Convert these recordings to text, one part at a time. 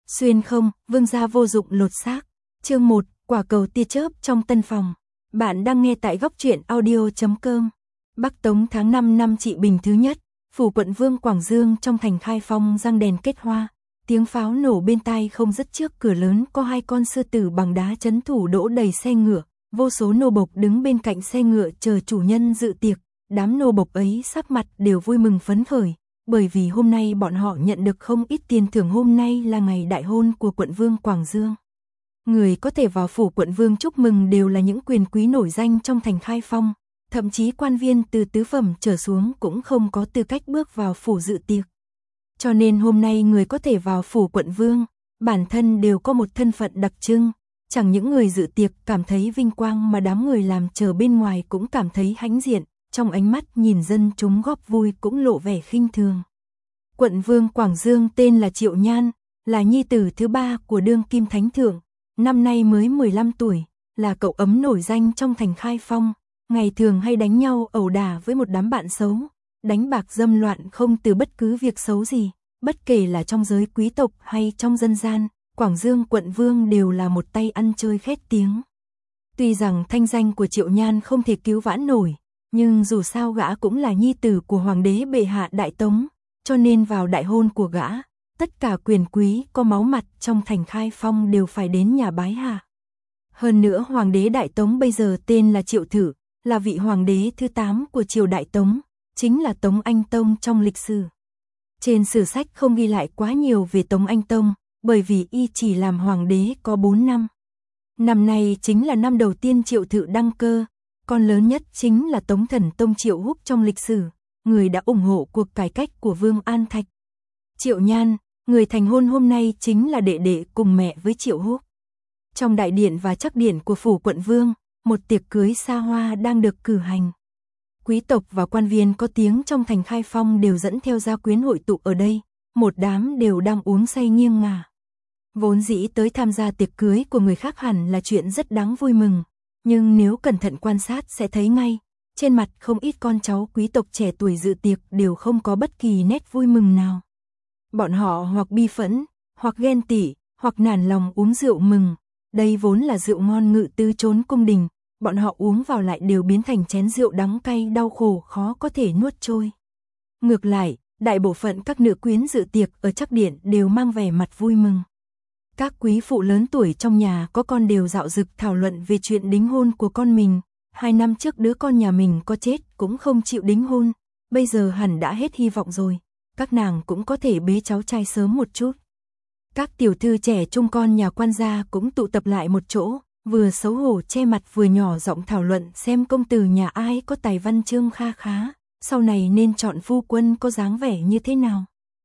Xuyên không, vương gia vô dụng lột xác. Chương 1, quả cầu tia chớp trong tân phòng. Bạn đang nghe tại góc truyện audio.com. Bắc Tống tháng 5 năm Trị Bình thứ nhất, phủ quận Vương Quảng Dương trong thành Khai Phong răng đèn kết hoa, tiếng pháo nổ bên tai không dứt. Trước cửa lớn có hai con sư tử bằng đá trấn thủ đỗ đầy xe ngựa, vô số nô bộc đứng bên cạnh xe ngựa chờ chủ nhân dự tiệc. Đám nô bộc ấy sắc mặt đều vui mừng phấn khởi, bởi vì hôm nay bọn họ nhận được không ít tiền thưởng. Hôm nay là ngày đại hôn của quận Vương Quảng Dương. Người có thể vào phủ quận Vương chúc mừng đều là những quyền quý nổi danh trong thành Khai Phong, thậm chí quan viên từ tứ phẩm trở xuống cũng không có tư cách bước vào phủ dự tiệc. Cho nên hôm nay người có thể vào phủ quận Vương, bản thân đều có một thân phận đặc trưng. Chẳng những người dự tiệc cảm thấy vinh quang mà đám người làm chờ bên ngoài cũng cảm thấy hãnh diện, trong ánh mắt nhìn dân chúng góp vui cũng lộ vẻ khinh thường. Quận Vương Quảng Dương tên là Triệu Nhan, là nhi tử thứ ba của đương kim thánh thượng, năm nay mới 15 tuổi, là cậu ấm nổi danh trong thành Khai Phong, ngày thường hay đánh nhau ẩu đả với một đám bạn xấu, đánh bạc dâm loạn không từ bất cứ việc xấu gì, bất kể là trong giới quý tộc hay trong dân gian, Quảng Dương quận Vương đều là một tay ăn chơi khét tiếng. Tuy rằng thanh danh của Triệu Nhan không thể cứu vãn nổi, nhưng dù sao gã cũng là nhi tử của hoàng đế bệ hạ Đại Tống, cho nên vào đại hôn của gã, tất cả quyền quý có máu mặt trong thành Khai Phong đều phải đến nhà bái hạ. Hơn nữa hoàng đế Đại Tống bây giờ tên là Triệu Thử, là vị hoàng đế thứ 8 của triều Đại Tống, chính là Tống Anh Tông trong lịch sử. Trên sử sách không ghi lại quá nhiều về Tống Anh Tông, bởi vì y chỉ làm hoàng đế có 4 năm. Năm nay chính là năm đầu tiên Triệu Thự đăng cơ, con lớn nhất chính là Tống Thần Tông Triệu Húc trong lịch sử, người đã ủng hộ cuộc cải cách của Vương An Thạch. Triệu Nhan, người thành hôn hôm nay chính là đệ đệ cùng mẹ với Triệu Húc. Trong đại điện và trắc điện của phủ quận Vương, một tiệc cưới xa hoa đang được cử hành. Quý tộc và quan viên có tiếng trong thành Khai Phong đều dẫn theo gia quyến hội tụ ở đây, một đám đều đang uống say nghiêng ngả. Vốn dĩ tới tham gia tiệc cưới của người khác hẳn là chuyện rất đáng vui mừng, nhưng nếu cẩn thận quan sát sẽ thấy ngay, trên mặt không ít con cháu quý tộc trẻ tuổi dự tiệc đều không có bất kỳ nét vui mừng nào. Bọn họ hoặc bi phẫn, hoặc ghen tị, hoặc nản lòng uống rượu mừng, đây vốn là rượu ngon ngự tứ trốn cung đình, bọn họ uống vào lại đều biến thành chén rượu đắng cay đau khổ khó có thể nuốt trôi. Ngược lại, đại bộ phận các nữ quyến dự tiệc ở trắc điện đều mang vẻ mặt vui mừng. Các quý phụ lớn tuổi trong nhà có con đều dạo dực thảo luận về chuyện đính hôn của con mình. 2 năm trước đứa con nhà mình có chết cũng không chịu đính hôn, bây giờ hẳn đã hết hy vọng rồi, các nàng cũng có thể bế cháu trai sớm một chút. Các tiểu thư trẻ trung con nhà quan gia cũng tụ tập lại một chỗ, vừa xấu hổ che mặt vừa nhỏ giọng thảo luận xem công tử nhà ai có tài văn chương kha khá, sau này nên chọn phu quân có dáng vẻ như thế nào.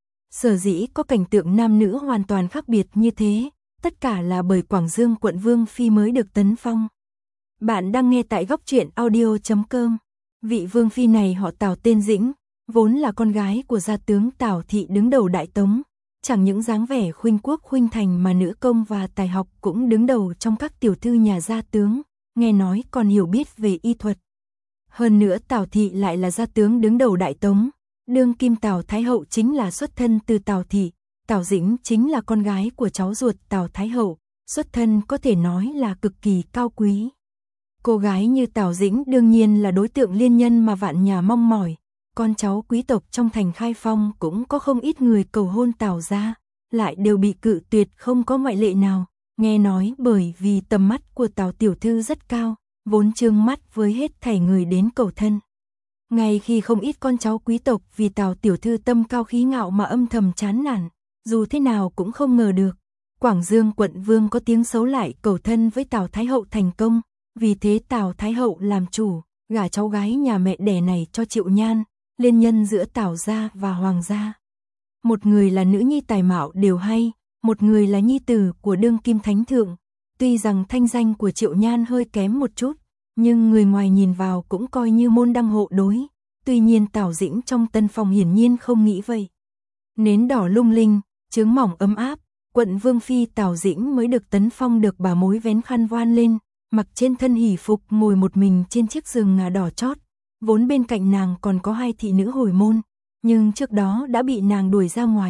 Sở dĩ có cảnh tượng nam nữ hoàn toàn khác biệt như thế, tất cả là bởi Quảng Dương quận Vương Phi mới được tấn phong. Bạn đang nghe tại góc truyện audio.com. Vị Vương Phi này họ Tào tên Dĩnh, vốn là con gái của gia tướng Tào Thị đứng đầu Đại Tống. Chẳng những dáng vẻ khuynh quốc khuynh thành mà nữ công và tài học cũng đứng đầu trong các tiểu thư nhà gia tướng, nghe nói còn hiểu biết về y thuật. Hơn nữa Tào Thị lại là gia tướng đứng đầu Đại Tống, đương kim Tào Thái Hậu chính là xuất thân từ Tào Thị, Tào Dĩnh chính là con gái của cháu ruột Tào Thái Hậu, xuất thân có thể nói là cực kỳ cao quý. Cô gái như Tào Dĩnh đương nhiên là đối tượng liên nhân mà vạn nhà mong mỏi, con cháu quý tộc trong thành Khai Phong cũng có không ít người cầu hôn Tào gia, lại đều bị cự tuyệt không có ngoại lệ nào, nghe nói bởi vì tầm mắt của Tào tiểu thư rất cao, vốn trương mắt với hết thảy người đến cầu thân. Ngay khi không ít con cháu quý tộc vì Tào tiểu thư tâm cao khí ngạo mà âm thầm chán nản, dù thế nào cũng không ngờ được, Quảng Dương quận Vương có tiếng xấu lại cầu thân với Tào Thái Hậu thành công, vì thế Tào Thái Hậu làm chủ, gả cháu gái nhà mẹ đẻ này cho Triệu Nhan, liên nhân giữa Tào gia và Hoàng gia. Một người là nữ nhi tài mạo đều hay, một người là nhi tử của đương kim thánh thượng. Tuy rằng thanh danh của Triệu Nhan hơi kém một chút, nhưng người ngoài nhìn vào cũng coi như môn đăng hộ đối. Tuy nhiên Tào Dĩnh trong tân phòng hiển nhiên không nghĩ vậy. Nến đỏ lung linh, chướng mỏng ấm áp, quận Vương Phi Tào Dĩnh mới được tấn phong được bà mối vén khăn voan lên, mặc trên thân hỷ phục ngồi một mình trên chiếc giường ngà đỏ chót. Vốn bên cạnh nàng còn có 2 thị nữ hồi môn, nhưng trước đó đã bị nàng đuổi ra ngoài,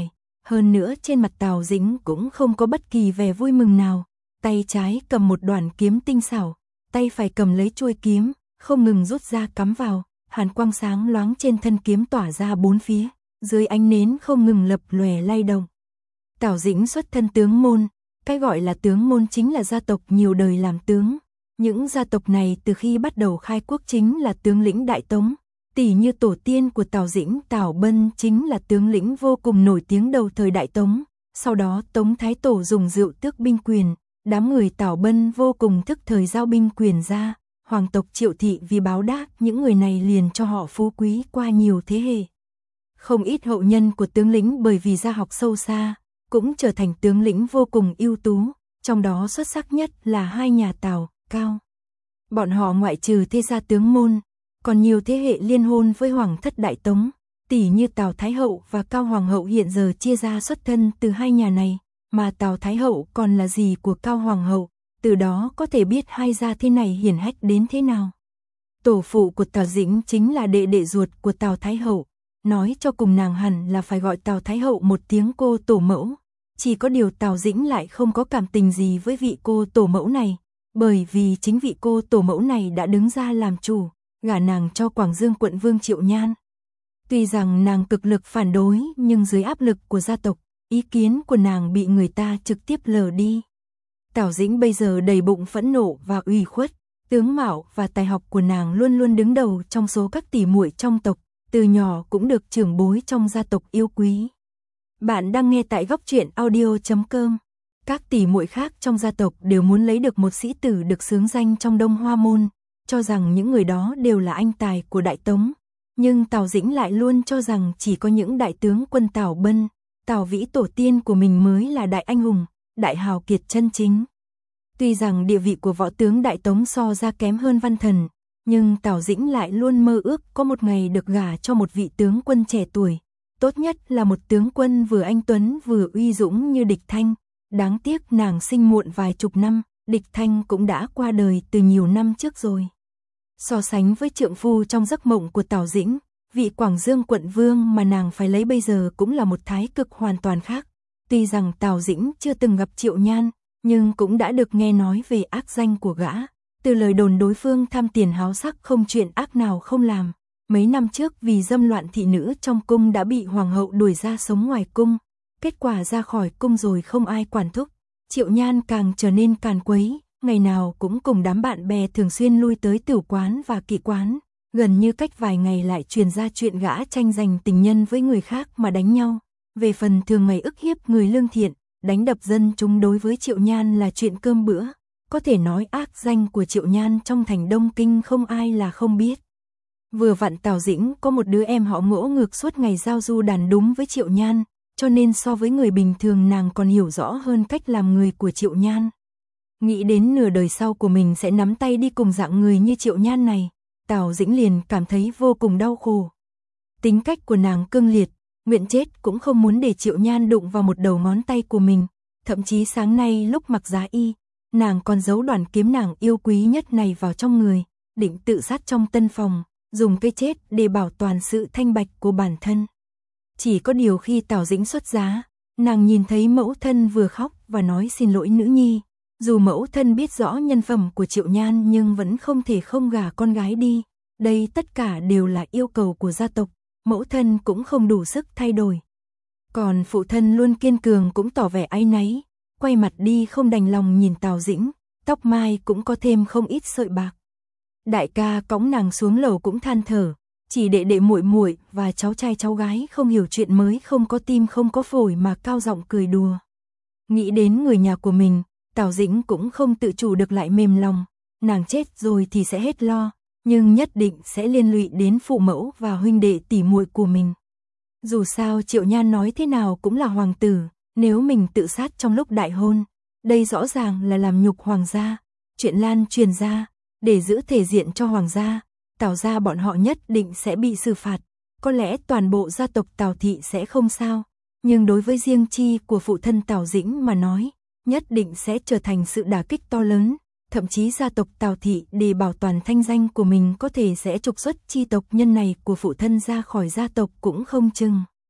Hơn nữa trên mặt Tào Dĩnh cũng không có bất kỳ vẻ vui mừng nào, tay trái cầm một đoạn kiếm tinh xảo, tay phải cầm lấy chuôi kiếm, không ngừng rút ra cắm vào, hàn quang sáng loáng trên thân kiếm tỏa ra bốn phía, dưới ánh nến không ngừng lập lòe lay động. Tào Dĩnh xuất thân tướng môn, cái gọi là tướng môn chính là gia tộc nhiều đời làm tướng. Những gia tộc này từ khi bắt đầu khai quốc chính là tướng lĩnh Đại Tống, tỷ như tổ tiên của Tào Dĩnh, Tào Bân chính là tướng lĩnh vô cùng nổi tiếng đầu thời Đại Tống. Sau đó Tống Thái Tổ dùng rượu tước binh quyền, đám người Tào Bân vô cùng thức thời giao binh quyền ra, hoàng tộc Triệu Thị vì báo đáp những người này liền cho họ phú quý qua nhiều thế hệ. Không ít hậu nhân của tướng lĩnh bởi vì gia học sâu xa, cũng trở thành tướng lĩnh vô cùng ưu tú, trong đó xuất sắc nhất là hai nhà Tào, Cao. Bọn họ ngoại trừ thế gia tướng môn, còn nhiều thế hệ liên hôn với hoàng thất Đại Tống, tỷ như Tào Thái Hậu và Cao Hoàng Hậu hiện giờ chia ra xuất thân từ hai nhà này, mà Tào Thái Hậu còn là dì của Cao Hoàng Hậu, từ đó có thể biết hai gia thế này hiển hách đến thế nào. Tổ phụ của Tào Dĩnh chính là đệ đệ ruột của Tào Thái Hậu, nói cho cùng nàng hẳn là phải gọi Tào Thái Hậu một tiếng cô tổ mẫu, chỉ có điều Tào Dĩnh lại không có cảm tình gì với vị cô tổ mẫu này, bởi vì chính vị cô tổ mẫu này đã đứng ra làm chủ, gả nàng cho Quảng Dương quận vương Triệu Nhan. Tuy rằng nàng cực lực phản đối nhưng dưới áp lực của gia tộc, ý kiến của nàng bị người ta trực tiếp lờ đi. Tào Dĩnh bây giờ đầy bụng phẫn nộ và ủy khuất, tướng mạo và tài học của nàng luôn luôn đứng đầu trong số các tỷ muội trong tộc, từ nhỏ cũng được trưởng bối trong gia tộc yêu quý. Bạn đang nghe tại góc truyện audio.com. Các tỷ muội khác trong gia tộc đều muốn lấy được một sĩ tử được xướng danh trong Đông Hoa môn, cho rằng những người đó đều là anh tài của Đại Tống. Nhưng Tào Dĩnh lại luôn cho rằng chỉ có những đại tướng quân Tào Bân, Tào Vĩ tổ tiên của mình mới là đại anh hùng, đại hào kiệt chân chính. Tuy rằng địa vị của võ tướng Đại Tống so ra kém hơn văn thần, nhưng Tào Dĩnh lại luôn mơ ước có một ngày được gả cho một vị tướng quân trẻ tuổi, tốt nhất là một tướng quân vừa anh tuấn vừa uy dũng như Địch Thanh. Đáng tiếc nàng sinh muộn vài chục năm, Địch Thanh cũng đã qua đời từ nhiều năm trước rồi. So sánh với trượng phu trong giấc mộng của Tào Dĩnh, vị Quảng Dương quận vương mà nàng phải lấy bây giờ cũng là một thái cực hoàn toàn khác. Tuy rằng Tào Dĩnh chưa từng gặp Triệu Nhan, nhưng cũng đã được nghe nói về ác danh của gã. Từ lời đồn đối phương tham tiền háo sắc không chuyện ác nào không làm. Mấy năm trước vì dâm loạn thị nữ trong cung đã bị hoàng hậu đuổi ra sống ngoài cung. Kết quả ra khỏi cung rồi không ai quản thúc. Triệu Nhan càng trở nên càn quấy, ngày nào cũng cùng đám bạn bè thường xuyên lui tới tửu quán và kỵ quán. Gần như cách vài ngày lại truyền ra chuyện gã tranh giành tình nhân với người khác mà đánh nhau. Về phần thường ngày ức hiếp người lương thiện, đánh đập dân chúng đối với Triệu Nhan là chuyện cơm bữa. Có thể nói ác danh của Triệu Nhan trong thành Đông Kinh không ai là không biết. Vừa vặn Tào Dĩnh có một đứa em họ Ngỗ ngược suốt ngày giao du đàn đúng với Triệu Nhan, cho nên so với người bình thường nàng còn hiểu rõ hơn cách làm người của Triệu Nhan. Nghĩ đến nửa đời sau của mình sẽ nắm tay đi cùng dạng người như Triệu Nhan này, Tào Dĩnh liền cảm thấy vô cùng đau khổ. Tính cách của nàng cương liệt, nguyện chết cũng không muốn để Triệu Nhan đụng vào một đầu ngón tay của mình. Thậm chí sáng nay lúc mặc giá y, nàng còn giấu đoạn kiếm nàng yêu quý nhất này vào trong người, định tự sát trong tân phòng, dùng cái chết để bảo toàn sự thanh bạch của bản thân. Chỉ có điều khi Tào Dĩnh xuất giá, nàng nhìn thấy mẫu thân vừa khóc và nói xin lỗi nữ nhi. Dù mẫu thân biết rõ nhân phẩm của Triệu Nhan nhưng vẫn không thể không gả con gái đi. Đây tất cả đều là yêu cầu của gia tộc, mẫu thân cũng không đủ sức thay đổi. Còn phụ thân luôn kiên cường cũng tỏ vẻ áy náy, quay mặt đi không đành lòng nhìn Tào Dĩnh, tóc mai cũng có thêm không ít sợi bạc. Đại ca cõng nàng xuống lầu cũng than thở, chỉ đệ đệ muội muội và cháu trai cháu gái không hiểu chuyện mới không có tim không có phổi mà cao giọng cười đùa. Nghĩ đến người nhà của mình, Tào Dĩnh cũng không tự chủ được lại mềm lòng, nàng chết rồi thì sẽ hết lo, nhưng nhất định sẽ liên lụy đến phụ mẫu và huynh đệ tỷ muội của mình. Dù sao Triệu Nhan nói thế nào cũng là hoàng tử, nếu mình tự sát trong lúc đại hôn, đây rõ ràng là làm nhục hoàng gia, chuyện lan truyền ra, để giữ thể diện cho hoàng gia, Tào gia bọn họ nhất định sẽ bị xử phạt, có lẽ toàn bộ gia tộc Tào thị sẽ không sao, nhưng đối với riêng chi của phụ thân Tào Dĩnh mà nói, nhất định sẽ trở thành sự đả kích to lớn, thậm chí gia tộc Tào thị để bảo toàn thanh danh của mình có thể sẽ trục xuất chi tộc nhân này của phụ thân ra khỏi gia tộc cũng không chừng.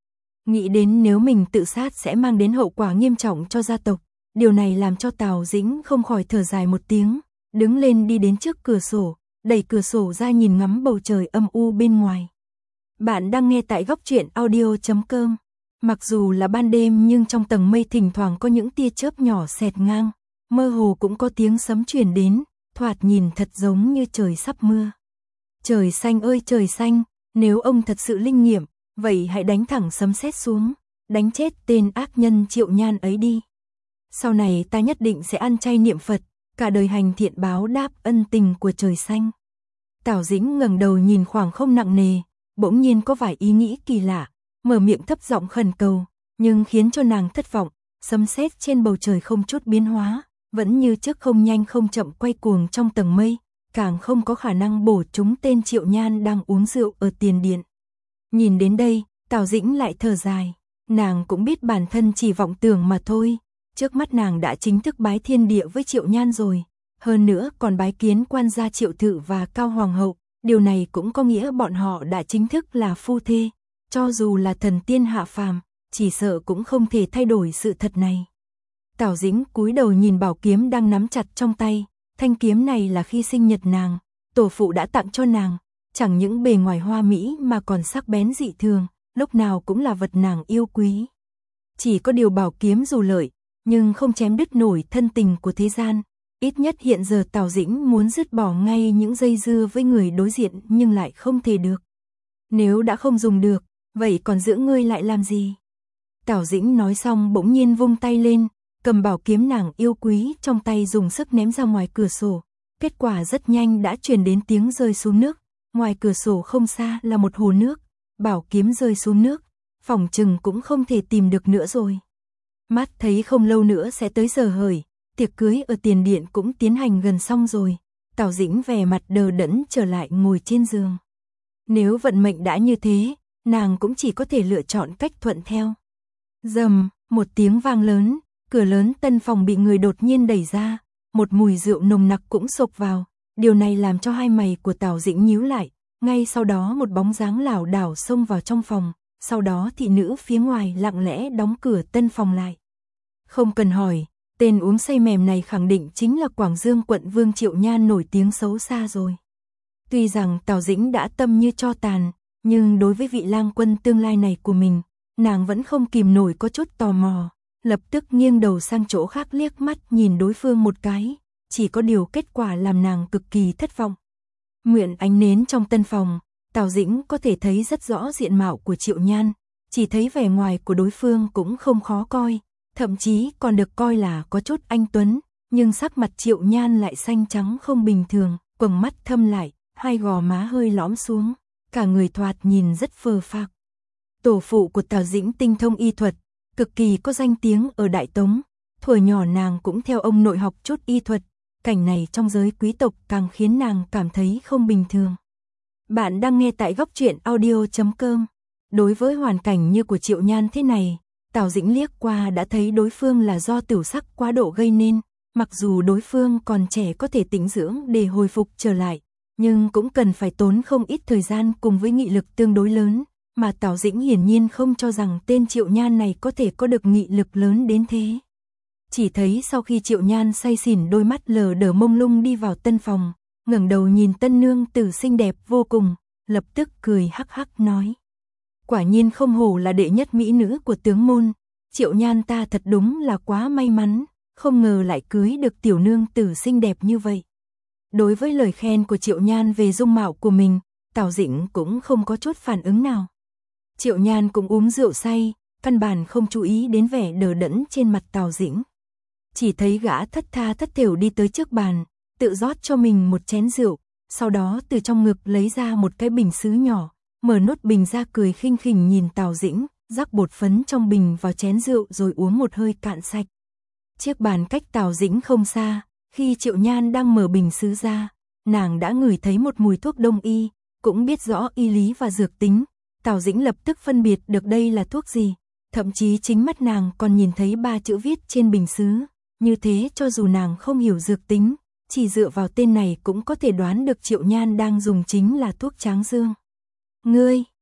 Nghĩ đến nếu mình tự sát sẽ mang đến hậu quả nghiêm trọng cho gia tộc, điều này làm cho Tào Dĩnh không khỏi thở dài một tiếng, đứng lên đi đến trước cửa sổ, đẩy cửa sổ ra nhìn ngắm bầu trời âm u bên ngoài. Bạn đang nghe tại góc truyện audio.com. Mặc dù là ban đêm nhưng trong tầng mây thỉnh thoảng có những tia chớp nhỏ xẹt ngang, mơ hồ cũng có tiếng sấm truyền đến, thoạt nhìn thật giống như trời sắp mưa. Trời xanh ơi trời xanh, nếu ông thật sự linh nghiệm, vậy hãy đánh thẳng sấm sét xuống, đánh chết tên ác nhân Triệu Nhan ấy đi. Sau này ta nhất định sẽ ăn chay niệm Phật, cả đời hành thiện báo đáp ân tình của trời xanh. Tào Dĩnh ngẩng đầu nhìn khoảng không nặng nề, bỗng nhiên có vài ý nghĩ kỳ lạ, mở miệng thấp giọng khẩn cầu, nhưng khiến cho nàng thất vọng, sấm sét trên bầu trời không chút biến hóa, vẫn như trước không nhanh không chậm quay cuồng trong tầng mây, càng không có khả năng bổ trúng tên Triệu Nhan đang uống rượu ở tiền điện. Nhìn đến đây, Tào Dĩnh lại thở dài, nàng cũng biết bản thân chỉ vọng tưởng mà thôi, trước mắt nàng đã chính thức bái thiên địa với Triệu Nhan rồi, hơn nữa còn bái kiến quan gia Triệu Thự và Cao Hoàng hậu, điều này cũng có nghĩa bọn họ đã chính thức là phu thê, cho dù là thần tiên hạ phàm, chỉ sợ cũng không thể thay đổi sự thật này. Tào Dĩnh cúi đầu nhìn bảo kiếm đang nắm chặt trong tay, thanh kiếm này là khi sinh nhật nàng, tổ phụ đã tặng cho nàng, chẳng những bề ngoài hoa mỹ mà còn sắc bén dị thường, lúc nào cũng là vật nàng yêu quý. Chỉ có điều bảo kiếm dù lợi, nhưng không chém đứt nổi thân tình của thế gian, ít nhất hiện giờ Tào Dĩnh muốn dứt bỏ ngay những dây dưa với người đối diện nhưng lại không thể được. Nếu đã không dùng được, vậy còn giữ ngươi lại làm gì? Tào Dĩnh nói xong bỗng nhiên vung tay lên, cầm bảo kiếm nàng yêu quý trong tay dùng sức ném ra ngoài cửa sổ. Kết quả rất nhanh đã truyền đến tiếng rơi xuống nước, ngoài cửa sổ không xa là một hồ nước, bảo kiếm rơi xuống nước, phỏng chừng cũng không thể tìm được nữa rồi. Mắt thấy không lâu nữa sẽ tới giờ hởi, tiệc cưới ở tiền điện cũng tiến hành gần xong rồi, Tào Dĩnh vẻ mặt đờ đẫn trở lại ngồi trên giường. Nếu vận mệnh đã như thế, nàng cũng chỉ có thể lựa chọn cách thuận theo. Rầm, một tiếng vang lớn, cửa lớn tân phòng bị người đột nhiên đẩy ra, một mùi rượu nồng nặc cũng xộc vào, điều này làm cho hai mày của Tào Dĩnh nhíu lại, ngay sau đó một bóng dáng lảo đảo xông vào trong phòng, sau đó thị nữ phía ngoài lặng lẽ đóng cửa tân phòng lại. Không cần hỏi, tên uống say mềm này khẳng định chính là Quảng Dương quận vương Triệu Nhan nổi tiếng xấu xa rồi. Tuy rằng Tào Dĩnh đã tâm như tro tàn, nhưng đối với vị lang quân tương lai này của mình, nàng vẫn không kìm nổi có chút tò mò, lập tức nghiêng đầu sang chỗ khác liếc mắt nhìn đối phương một cái, chỉ có điều kết quả làm nàng cực kỳ thất vọng. Mượn ánh nến trong tân phòng, Tào Dĩnh có thể thấy rất rõ diện mạo của Triệu Nhan, chỉ thấy vẻ ngoài của đối phương cũng không khó coi, thậm chí còn được coi là có chút anh tuấn, nhưng sắc mặt Triệu Nhan lại xanh trắng không bình thường, quầng mắt thâm lại, hai gò má hơi lõm xuống, cả người thoạt nhìn rất phờ phạc. Tổ phụ của Tào Dĩnh tinh thông y thuật, cực kỳ có danh tiếng ở Đại Tống, thuở nhỏ nàng cũng theo ông nội học chút y thuật, cảnh này trong giới quý tộc càng khiến nàng cảm thấy không bình thường. Bạn đang nghe tại góc truyện audio.com. Đối với hoàn cảnh như của Triệu Nhan thế này, Tào Dĩnh liếc qua đã thấy đối phương là do tửu sắc quá độ gây nên, mặc dù đối phương còn trẻ có thể tĩnh dưỡng để hồi phục trở lại, nhưng cũng cần phải tốn không ít thời gian cùng với nghị lực tương đối lớn, mà Tào Dĩnh hiển nhiên không cho rằng tên Triệu Nhan này có thể có được nghị lực lớn đến thế. Chỉ thấy sau khi Triệu Nhan say xỉn đôi mắt lờ đờ mông lung đi vào tân phòng, ngẩng đầu nhìn tân nương tử xinh đẹp vô cùng, lập tức cười hắc hắc nói. Quả nhiên không hổ là đệ nhất mỹ nữ của tướng môn, Triệu Nhan ta thật đúng là quá may mắn, không ngờ lại cưới được tiểu nương tử xinh đẹp như vậy. Đối với lời khen của Triệu Nhan về dung mạo của mình, Tào Dĩnh cũng không có chút phản ứng nào. Triệu Nhan cũng uống rượu say, căn bản không chú ý đến vẻ đờ đẫn trên mặt Tào Dĩnh. Chỉ thấy gã thất tha thất thểu đi tới trước bàn, tự rót cho mình một chén rượu, sau đó từ trong ngực lấy ra một cái bình sứ nhỏ, mở nốt bình ra cười khinh khỉnh nhìn Tào Dĩnh, rắc bột phấn trong bình vào chén rượu rồi uống một hơi cạn sạch. Chiếc bàn cách Tào Dĩnh không xa, khi Triệu Nhan đang mở bình sứ ra, nàng đã ngửi thấy một mùi thuốc đông y, cũng biết rõ y lý và dược tính. Tào Dĩnh lập tức phân biệt được đây là thuốc gì, thậm chí chính mắt nàng còn nhìn thấy 3 chữ viết trên bình sứ, như thế cho dù nàng không hiểu dược tính, chỉ dựa vào tên này cũng có thể đoán được Triệu Nhan đang dùng chính là thuốc tráng dương. Ngươi,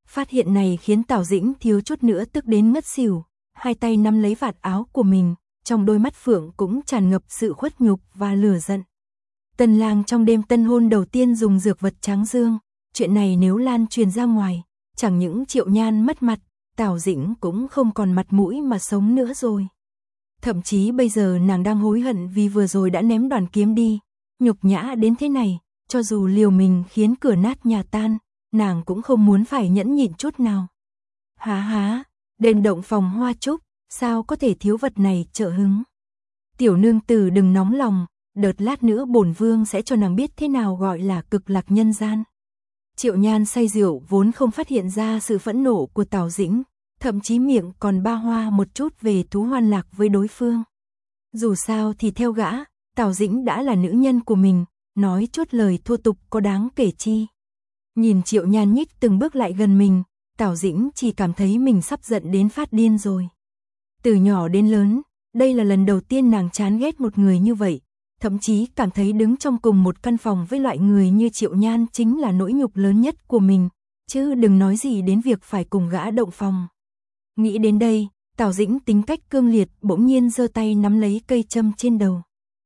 Phát hiện này khiến Tào Dĩnh thiếu chút nữa tức đến ngất xỉu, hai tay nắm lấy vạt áo của mình, trong đôi mắt phượng cũng tràn ngập sự khuất nhục và lửa giận. Tân lang trong đêm tân hôn đầu tiên dùng dược vật tráng dương, chuyện này nếu lan truyền ra ngoài, chẳng những Triệu Nhan mất mặt, Tào Dĩnh cũng không còn mặt mũi mà sống nữa rồi. Thậm chí bây giờ nàng đang hối hận vì vừa rồi đã ném đoàn kiếm đi, nhục nhã đến thế này, cho dù liều mình khiến cửa nát nhà tan, nàng cũng không muốn phải nhẫn nhịn chút nào. Há, đền động phòng hoa trúc, sao có thể thiếu vật này trợ hứng. Tiểu nương tử đừng nóng lòng, đợt lát nữa bổn vương sẽ cho nàng biết thế nào gọi là cực lạc nhân gian. Triệu Nhan say rượu vốn không phát hiện ra sự phẫn nộ của Tào Dĩnh, thậm chí miệng còn ba hoa một chút về thú hoan lạc với đối phương. Dù sao thì theo gã, Tào Dĩnh đã là nữ nhân của mình, nói chút lời thô tục có đáng kể chi. Nhìn Triệu Nhan nhích từng bước lại gần mình, Tào Dĩnh chỉ cảm thấy mình sắp giận đến phát điên rồi. Từ nhỏ đến lớn, đây là lần đầu tiên nàng chán ghét một người như vậy, thậm chí cảm thấy đứng trong cùng một căn phòng với loại người như Triệu Nhan chính là nỗi nhục lớn nhất của mình, chứ đừng nói gì đến việc phải cùng gã động phòng. Nghĩ đến đây, Tào Dĩnh tính cách cương liệt bỗng nhiên giơ tay nắm lấy cây châm trên đầu.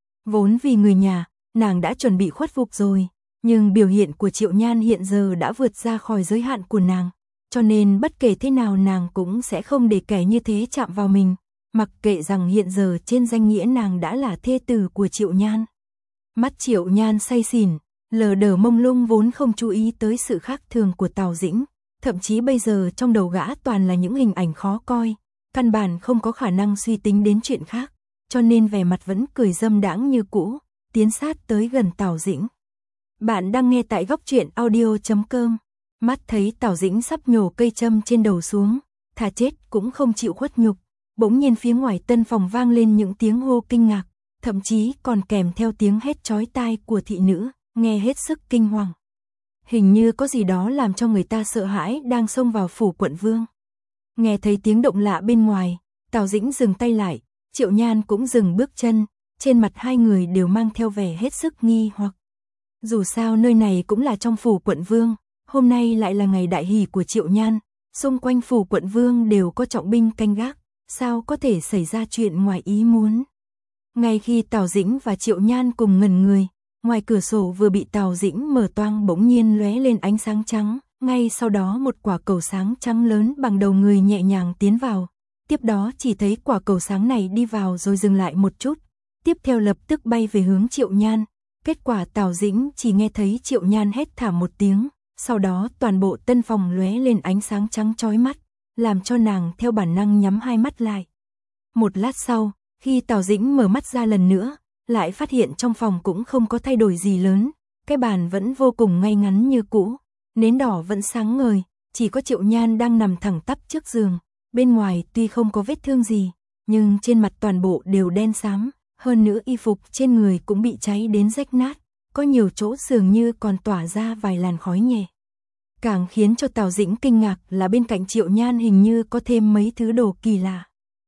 Vốn vì người nhà, nàng đã chuẩn bị khuất phục rồi, nhưng biểu hiện của Triệu Nhan hiện giờ đã vượt ra khỏi giới hạn của nàng, cho nên bất kể thế nào nàng cũng sẽ không để kẻ như thế chạm vào mình, mặc kệ rằng hiện giờ trên danh nghĩa nàng đã là thê tử của Triệu Nhan. Mắt Triệu Nhan say xỉn, lờ đờ mông lung vốn không chú ý tới sự khác thường của Tào Dĩnh, thậm chí bây giờ trong đầu gã toàn là những hình ảnh khó coi, căn bản không có khả năng suy tính đến chuyện khác, cho nên vẻ mặt vẫn cười dâm đãng như cũ, tiến sát tới gần Tào Dĩnh. Bạn đang nghe tại góc truyện audio.com. Mắt thấy Tào Dĩnh sắp nhổ cây châm trên đầu xuống, thà chết cũng không chịu khuất nhục, bỗng nhiên phía ngoài tân phòng vang lên những tiếng hô kinh ngạc, thậm chí còn kèm theo tiếng hét chói tai của thị nữ, nghe hết sức kinh hoàng. Hình như có gì đó làm cho người ta sợ hãi đang xông vào phủ quận vương. Nghe thấy tiếng động lạ bên ngoài, Tào Dĩnh dừng tay lại, Triệu Nhan cũng dừng bước chân, trên mặt hai người đều mang theo vẻ hết sức nghi hoặc. Dù sao nơi này cũng là trong phủ quận vương, hôm nay lại là ngày đại hỷ của Triệu Nhan, xung quanh phủ quận vương đều có trọng binh canh gác, sao có thể xảy ra chuyện ngoài ý muốn. Ngay khi Tào Dĩnh và Triệu Nhan cùng ngẩn người, ngoài cửa sổ vừa bị Tào Dĩnh mở toang bỗng nhiên lóe lên ánh sáng trắng, ngay sau đó một quả cầu sáng trắng lớn bằng đầu người nhẹ nhàng tiến vào, tiếp đó chỉ thấy quả cầu sáng này đi vào rồi dừng lại một chút, tiếp theo lập tức bay về hướng Triệu Nhan, kết quả Tào Dĩnh chỉ nghe thấy Triệu Nhan hét thảm một tiếng, sau đó toàn bộ tân phòng lóe lên ánh sáng trắng chói mắt, làm cho nàng theo bản năng nhắm hai mắt lại. Một lát sau, khi Tào Dĩnh mở mắt ra lần nữa, lại phát hiện trong phòng cũng không có thay đổi gì lớn, cái bàn vẫn vô cùng ngay ngắn như cũ, nến đỏ vẫn sáng ngời, chỉ có Triệu Nhan đang nằm thẳng tắp trước giường, bên ngoài tuy không có vết thương gì, nhưng trên mặt toàn bộ đều đen xám, hơn nữa y phục trên người cũng bị cháy đến rách nát, có nhiều chỗ dường như còn tỏa ra vài làn khói nhẹ. Càng khiến cho Tào Dĩnh kinh ngạc là bên cạnh Triệu Nhan hình như có thêm mấy thứ đồ kỳ lạ.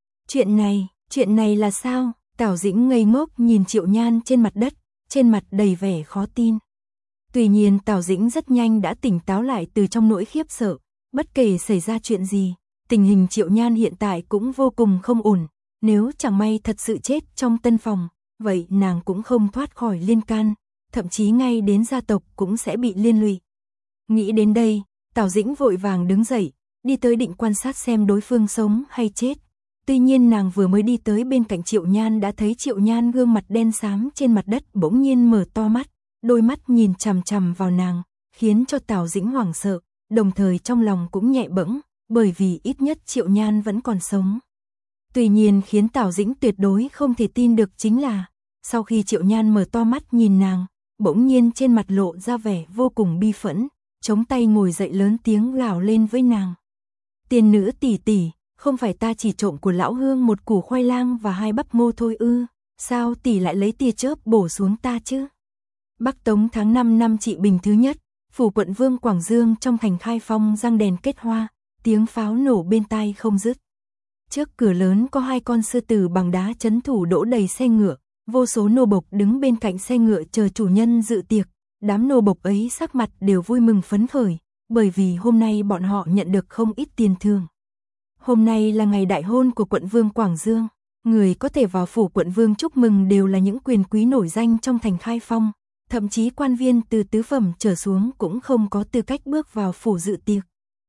Chuyện này là sao? Tào Dĩnh ngây ngốc nhìn Triệu Nhan trên mặt đất, trên mặt đầy vẻ khó tin. Tuy nhiên Tào Dĩnh rất nhanh đã tỉnh táo lại từ trong nỗi khiếp sợ, bất kể xảy ra chuyện gì, tình hình Triệu Nhan hiện tại cũng vô cùng không ổn, nếu chẳng may thật sự chết trong tân phòng, vậy nàng cũng không thoát khỏi liên can, thậm chí ngay đến gia tộc cũng sẽ bị liên lụy. Nghĩ đến đây, Tào Dĩnh vội vàng đứng dậy, đi tới định quan sát xem đối phương sống hay chết. Tuy nhiên nàng vừa mới đi tới bên cạnh Triệu Nhan đã thấy Triệu Nhan gương mặt đen xám trên mặt đất bỗng nhiên mở to mắt, đôi mắt nhìn chằm chằm vào nàng, khiến cho Tào Dĩnh hoảng sợ, đồng thời trong lòng cũng nhẹ bẫng, bởi vì ít nhất Triệu Nhan vẫn còn sống. Tuy nhiên khiến Tào Dĩnh tuyệt đối không thể tin được chính là, sau khi Triệu Nhan mở to mắt nhìn nàng, bỗng nhiên trên mặt lộ ra vẻ vô cùng bi phẫn, chống tay ngồi dậy lớn tiếng gào lên với nàng. Tiên nữ tỷ tỷ, không phải ta chỉ trộm của lão Hương một củ khoai lang và 2 bắp ngô thôi ư, sao tỷ lại lấy tia chớp bổ xuống ta chứ? Bắc Tống tháng 5 năm Trị Bình thứ nhất, phủ quận vương Quảng Dương trong thành Khai Phong răng đèn kết hoa, tiếng pháo nổ bên tai không dứt. Trước cửa lớn có 2 con sư tử bằng đá trấn thủ đỗ đầy xe ngựa, vô số nô bộc đứng bên cạnh xe ngựa chờ chủ nhân dự tiệc, đám nô bộc ấy sắc mặt đều vui mừng phấn khởi, bởi vì hôm nay bọn họ nhận được không ít tiền thưởng. Hôm nay là ngày đại hôn của quận vương Quảng Dương, người có thể vào phủ quận vương chúc mừng đều là những quyền quý nổi danh trong thành Khai Phong, thậm chí quan viên từ tứ phẩm trở xuống cũng không có tư cách bước vào phủ dự tiệc.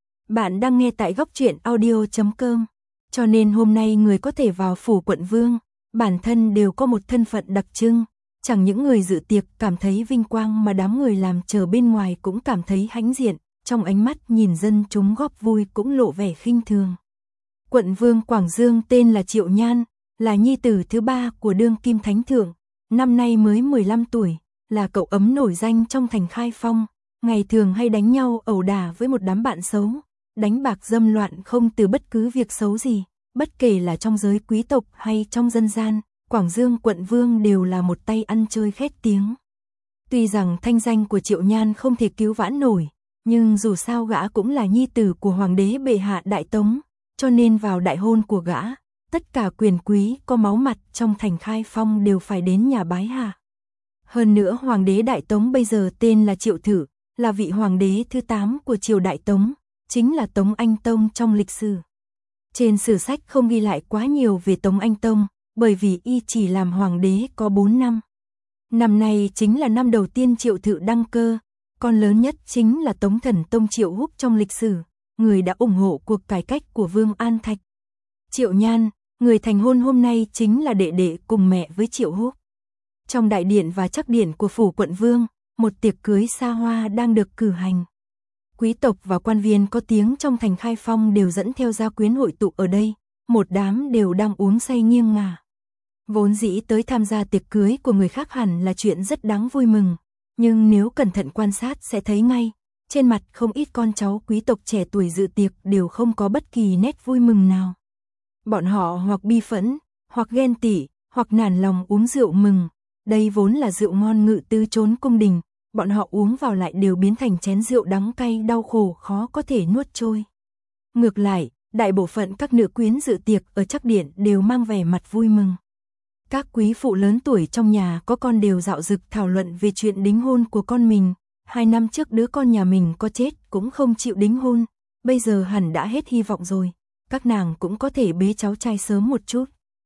Bạn đang nghe tại goctruyện.audio.com, cho nên hôm nay người có thể vào phủ quận vương, bản thân đều có một thân phận đặc trưng, chẳng những người dự tiệc cảm thấy vinh quang mà đám người làm chờ bên ngoài cũng cảm thấy hãnh diện, trong ánh mắt nhìn dân chúng góp vui cũng lộ vẻ khinh thường. Quận vương Quảng Dương tên là Triệu Nhan, là nhi tử thứ 3 của đương kim thánh thượng, năm nay mới 15 tuổi, là cậu ấm nổi danh trong thành Khai Phong, ngày thường hay đánh nhau ẩu đả với một đám bạn xấu, đánh bạc dâm loạn không từ bất cứ việc xấu gì, bất kể là trong giới quý tộc hay trong dân gian, Quảng Dương quận vương đều là một tay ăn chơi khét tiếng. Tuy rằng thanh danh của Triệu Nhan không thể cứu vãn nổi, nhưng dù sao gã cũng là nhi tử của hoàng đế bệ hạ Đại Tống, cho nên vào đại hôn của gã, tất cả quyền quý có máu mặt trong thành Khai Phong đều phải đến nhà bái hạ. Hơn nữa hoàng đế Đại Tống bây giờ tên là Triệu Thử, là vị hoàng đế thứ 8 của triều Đại Tống, chính là Tống Anh Tông trong lịch sử. Trên sử sách không ghi lại quá nhiều về Tống Anh Tông, bởi vì y chỉ làm hoàng đế có 4 năm. Năm nay chính là năm đầu tiên Triệu Thự đăng cơ, con lớn nhất chính là Tống Thần Tông Triệu Húc trong lịch sử, người đã ủng hộ cuộc cải cách của Vương An Thạch. Triệu Nhan, người thành hôn hôm nay chính là đệ đệ cùng mẹ với Triệu Húc. Trong đại điện và trắc điện của phủ quận vương, một tiệc cưới xa hoa đang được cử hành. Quý tộc và quan viên có tiếng trong thành Khai Phong đều dẫn theo gia quyến hội tụ ở đây, một đám đều đang uống say nghiêng ngả. Vốn dĩ tới tham gia tiệc cưới của người khác hẳn là chuyện rất đáng vui mừng, nhưng nếu cẩn thận quan sát sẽ thấy ngay, trên mặt không ít con cháu quý tộc trẻ tuổi dự tiệc đều không có bất kỳ nét vui mừng nào. Bọn họ hoặc bi phẫn, hoặc ghen tị, hoặc nản lòng uống rượu mừng, đây vốn là rượu ngon ngự tứ trốn cung đình, bọn họ uống vào lại đều biến thành chén rượu đắng cay đau khổ khó có thể nuốt trôi. Ngược lại, đại bộ phận các nữ quyến dự tiệc ở trắc điện đều mang vẻ mặt vui mừng. Các quý phụ lớn tuổi trong nhà có con đều dạo dực thảo luận về chuyện đính hôn của con mình. 2 năm trước đứa con nhà mình có chết cũng không chịu đính hôn, bây giờ hẳn đã hết hy vọng rồi, các nàng cũng có thể bế cháu trai sớm một chút.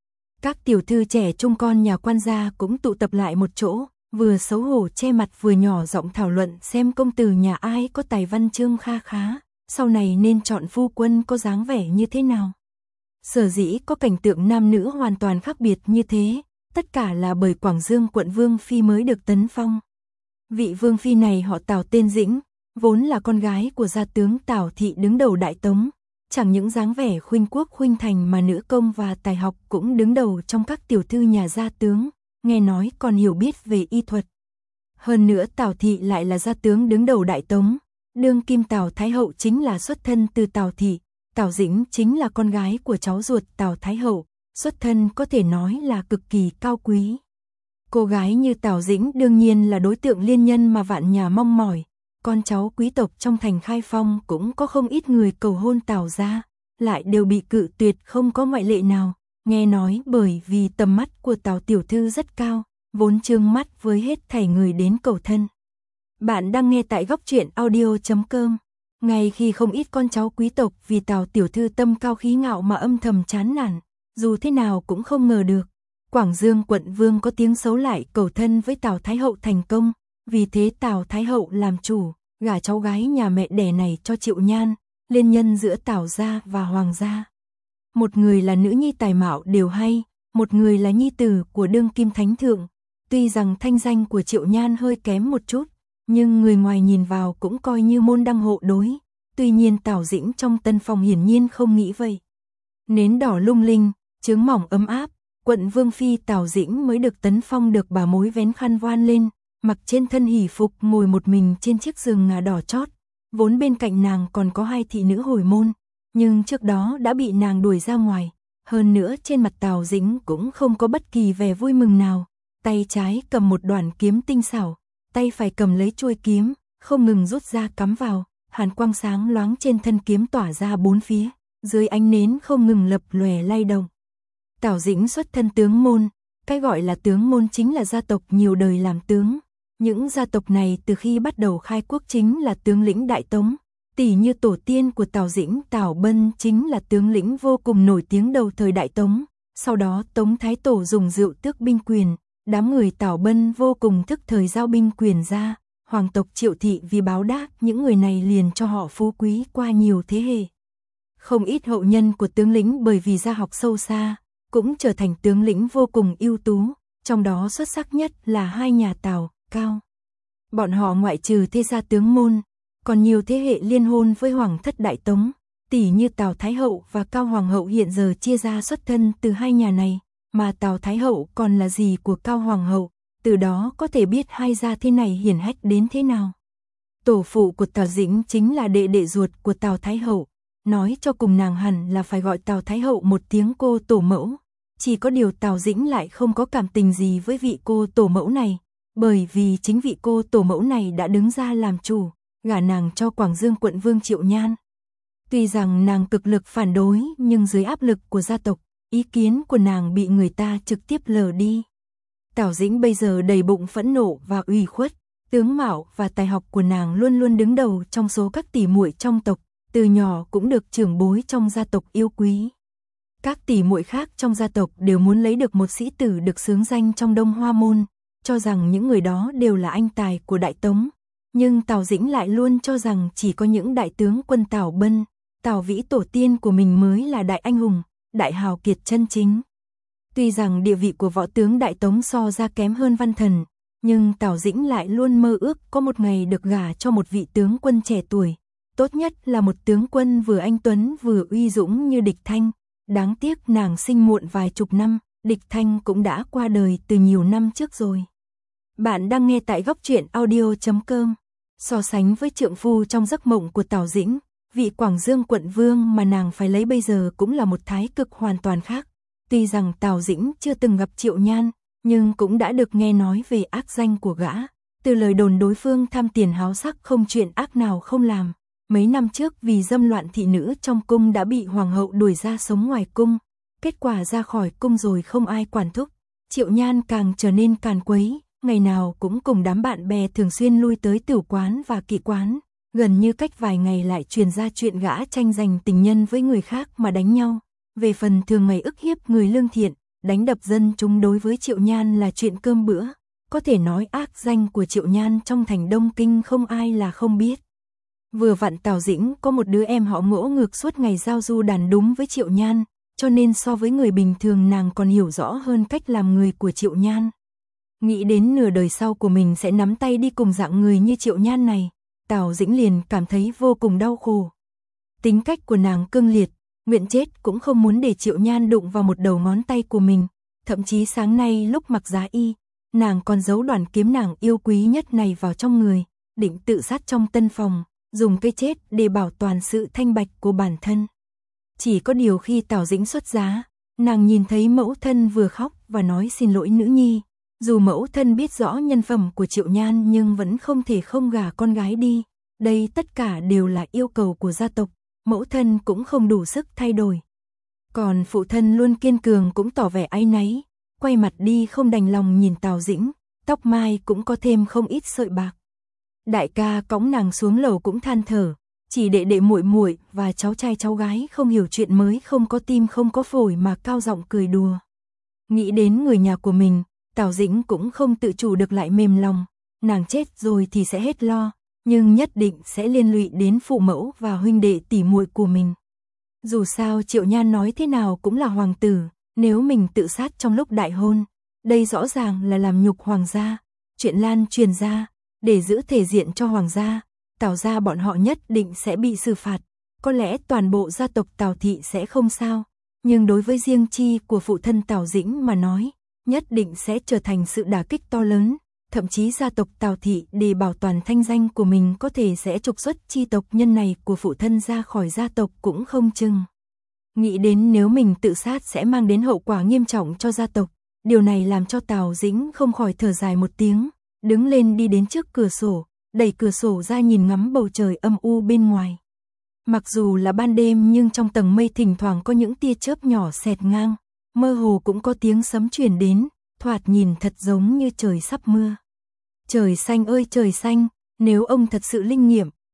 Các tiểu thư trẻ trung con nhà quan gia cũng tụ tập lại một chỗ, vừa xấu hổ che mặt vừa nhỏ giọng thảo luận xem công tử nhà ai có tài văn chương kha khá, sau này nên chọn phu quân có dáng vẻ như thế nào. Sở dĩ có cảnh tượng nam nữ hoàn toàn khác biệt như thế, tất cả là bởi Quảng Dương quận vương phi mới được tấn phong. Vị vương phi này họ Tào tên Dĩnh, vốn là con gái của gia tướng Tào Thị đứng đầu Đại Tống, chẳng những dáng vẻ khuynh quốc khuynh thành mà nữ công và tài học cũng đứng đầu trong các tiểu thư nhà gia tướng, nghe nói còn hiểu biết về y thuật. Hơn nữa Tào Thị lại là gia tướng đứng đầu Đại Tống, đương kim Tào Thái Hậu chính là xuất thân từ Tào Thị, Tào Dĩnh chính là con gái của cháu ruột Tào Thái Hậu, xuất thân có thể nói là cực kỳ cao quý. Cô gái như Tào Dĩnh đương nhiên là đối tượng liên nhân mà vạn nhà mong mỏi, con cháu quý tộc trong thành Khai Phong cũng có không ít người cầu hôn Tào gia, lại đều bị cự tuyệt không có ngoại lệ nào, nghe nói bởi vì tầm mắt của Tào tiểu thư rất cao, vốn trương mắt với hết thảy người đến cầu thân. Bạn đang nghe tại goctruyện.audio.com. Ngay khi không ít con cháu quý tộc vì Tào tiểu thư tâm cao khí ngạo mà âm thầm chán nản, dù thế nào cũng không ngờ được, Quảng Dương quận vương có tiếng xấu lại cầu thân với Tào Thái Hậu thành công, vì thế Tào Thái Hậu làm chủ, gả cháu gái nhà mẹ đẻ này cho Triệu Nhan, liên nhân giữa Tào gia và Hoàng gia. Một người là nữ nhi tài mạo đều hay, một người là nhi tử của đương kim thánh thượng, tuy rằng thanh danh của Triệu Nhan hơi kém một chút, nhưng người ngoài nhìn vào cũng coi như môn đăng hộ đối, tuy nhiên Tào Dĩnh trong tân phòng hiển nhiên không nghĩ vậy. Nến đỏ lung linh, trướng mỏng ấm áp, quận vương phi Tào Dĩnh mới được tấn phong được bà mối vén khăn voan lên, mặc trên thân hỷ phục ngồi một mình trên chiếc giường ngà đỏ chót, vốn bên cạnh nàng còn có 2 thị nữ hồi môn, nhưng trước đó đã bị nàng đuổi ra ngoài, hơn nữa trên mặt Tào Dĩnh cũng không có bất kỳ vẻ vui mừng nào, tay trái cầm một đoạn kiếm tinh xảo, tay phải cầm lấy chuôi kiếm, không ngừng rút ra cắm vào, hàn quang sáng loáng trên thân kiếm tỏa ra bốn phía, dưới ánh nến không ngừng lập lòe lay động. Tào Dĩnh xuất thân tướng môn, cái gọi là tướng môn chính là gia tộc nhiều đời làm tướng. Những gia tộc này từ khi bắt đầu khai quốc chính là tướng lĩnh Đại Tống, Tỷ như tổ tiên của Tào Dĩnh, Tào Bân chính là tướng lĩnh vô cùng nổi tiếng đầu thời Đại Tống, sau đó Tống Thái Tổ dùng rượu tước binh quyền, đám người Tào Bân vô cùng thức thời giao binh quyền ra, hoàng tộc Triệu Thị vì báo đáp những người này liền cho họ phú quý qua nhiều thế hệ. Không ít hậu nhân của tướng lĩnh bởi vì gia học sâu xa, cũng trở thành tướng lĩnh vô cùng ưu tú, trong đó xuất sắc nhất là hai nhà Tào, Cao. Bọn họ ngoại trừ thế gia tướng môn, còn nhiều thế hệ liên hôn với hoàng thất Đại Tống, tỷ như Tào Thái Hậu và Cao Hoàng Hậu hiện giờ chia ra xuất thân từ hai nhà này, mà Tào Thái Hậu còn là dì của Cao Hoàng Hậu, từ đó có thể biết hai gia thế này hiển hách đến thế nào. Tổ phụ của Tào Dĩnh chính là đệ đệ ruột của Tào Thái Hậu, nói cho cùng nàng hẳn là phải gọi Tào Thái Hậu một tiếng cô tổ mẫu, chỉ có điều Tào Dĩnh lại không có cảm tình gì với vị cô tổ mẫu này, bởi vì chính vị cô tổ mẫu này đã đứng ra làm chủ, gả nàng cho Quảng Dương quận vương Triệu Nhan. Tuy rằng nàng cực lực phản đối nhưng dưới áp lực của gia tộc, ý kiến của nàng bị người ta trực tiếp lờ đi. Tào Dĩnh bây giờ đầy bụng phẫn nộ và ủy khuất, tướng mạo và tài học của nàng luôn luôn đứng đầu trong số các tỷ muội trong tộc, từ nhỏ cũng được trưởng bối trong gia tộc yêu quý. Các tỷ muội khác trong gia tộc đều muốn lấy được một sĩ tử được xướng danh trong Đông Hoa môn, cho rằng những người đó đều là anh tài của Đại Tống, nhưng Tào Dĩnh lại luôn cho rằng chỉ có những đại tướng quân Tào Bân, Tào Vĩ tổ tiên của mình mới là đại anh hùng, đại hào kiệt chân chính. Tuy rằng địa vị của võ tướng Đại Tống so ra kém hơn văn thần, nhưng Tào Dĩnh lại luôn mơ ước có một ngày được gả cho một vị tướng quân trẻ tuổi, tốt nhất là một tướng quân vừa anh tuấn vừa uy dũng như Địch Thanh. Đáng tiếc nàng sinh muộn vài chục năm, Địch Thanh cũng đã qua đời từ nhiều năm trước rồi. Bạn đang nghe tại góc truyện audio.com. So sánh với trượng phu trong giấc mộng của Tào Dĩnh, vị Quảng Dương quận vương mà nàng phải lấy bây giờ cũng là một thái cực hoàn toàn khác. Tuy rằng Tào Dĩnh chưa từng gặp Triệu Nhan, nhưng cũng đã được nghe nói về ác danh của gã. Từ lời đồn đối phương tham tiền háo sắc không chuyện ác nào không làm. Mấy năm trước vì dâm loạn thị nữ trong cung đã bị hoàng hậu đuổi ra sống ngoài cung. Kết quả ra khỏi cung rồi không ai quản thúc. Triệu Nhan càng trở nên càn quấy, ngày nào cũng cùng đám bạn bè thường xuyên lui tới tửu quán và kỵ quán. Gần như cách vài ngày lại truyền ra chuyện gã tranh giành tình nhân với người khác mà đánh nhau. Về phần thường ngày ức hiếp người lương thiện, đánh đập dân chúng đối với Triệu Nhan là chuyện cơm bữa. Có thể nói ác danh của Triệu Nhan trong thành Đông Kinh không ai là không biết. Vừa vặn Tào Dĩnh có một đứa em họ Ngỗ ngược suốt ngày giao du đàn đúng với Triệu Nhan, cho nên so với người bình thường nàng còn hiểu rõ hơn cách làm người của Triệu Nhan. Nghĩ đến nửa đời sau của mình sẽ nắm tay đi cùng dạng người như Triệu Nhan này, Tào Dĩnh liền cảm thấy vô cùng đau khổ. Tính cách của nàng cương liệt, nguyện chết cũng không muốn để Triệu Nhan đụng vào một đầu ngón tay của mình, thậm chí sáng nay lúc mặc giá y, nàng còn giấu đoạn kiếm nàng yêu quý nhất này vào trong người, định tự sát trong tân phòng, dùng cái chết để bảo toàn sự thanh bạch của bản thân. Chỉ có điều khi Tào Dĩnh xuất giá, nàng nhìn thấy mẫu thân vừa khóc và nói xin lỗi nữ nhi. Dù mẫu thân biết rõ nhân phẩm của Triệu Nhan nhưng vẫn không thể không gả con gái đi. Đây tất cả đều là yêu cầu của gia tộc, mẫu thân cũng không đủ sức thay đổi. Còn phụ thân luôn kiên cường cũng tỏ vẻ áy náy, quay mặt đi không đành lòng nhìn Tào Dĩnh, tóc mai cũng có thêm không ít sợi bạc. Đại ca cõng nàng xuống lầu cũng than thở, chỉ đệ đệ muội muội và cháu trai cháu gái không hiểu chuyện mới không có tim không có phổi mà cao giọng cười đùa. Nghĩ đến người nhà của mình, Tào Dĩnh cũng không tự chủ được lại mềm lòng, nàng chết rồi thì sẽ hết lo, nhưng nhất định sẽ liên lụy đến phụ mẫu và huynh đệ tỷ muội của mình. Dù sao Triệu Nhan nói thế nào cũng là hoàng tử, nếu mình tự sát trong lúc đại hôn, đây rõ ràng là làm nhục hoàng gia, chuyện lan truyền ra, để giữ thể diện cho hoàng gia, Tào gia bọn họ nhất định sẽ bị xử phạt, có lẽ toàn bộ gia tộc Tào thị sẽ không sao, nhưng đối với riêng chi của phụ thân Tào Dĩnh mà nói, nhất định sẽ trở thành sự đả kích to lớn, thậm chí gia tộc Tào thị để bảo toàn thanh danh của mình có thể sẽ trục xuất chi tộc nhân này của phụ thân ra khỏi gia tộc cũng không chừng. Nghĩ đến nếu mình tự sát sẽ mang đến hậu quả nghiêm trọng cho gia tộc, điều này làm cho Tào Dĩnh không khỏi thở dài một tiếng, đứng lên đi đến trước cửa sổ, đẩy cửa sổ ra nhìn ngắm bầu trời âm u bên ngoài. Mặc dù là ban đêm nhưng trong tầng mây thỉnh thoảng có những tia chớp nhỏ xẹt ngang, mơ hồ cũng có tiếng sấm truyền đến, thoạt nhìn thật giống như trời sắp mưa. Trời xanh ơi trời xanh, nếu ông thật sự linh nghiệm,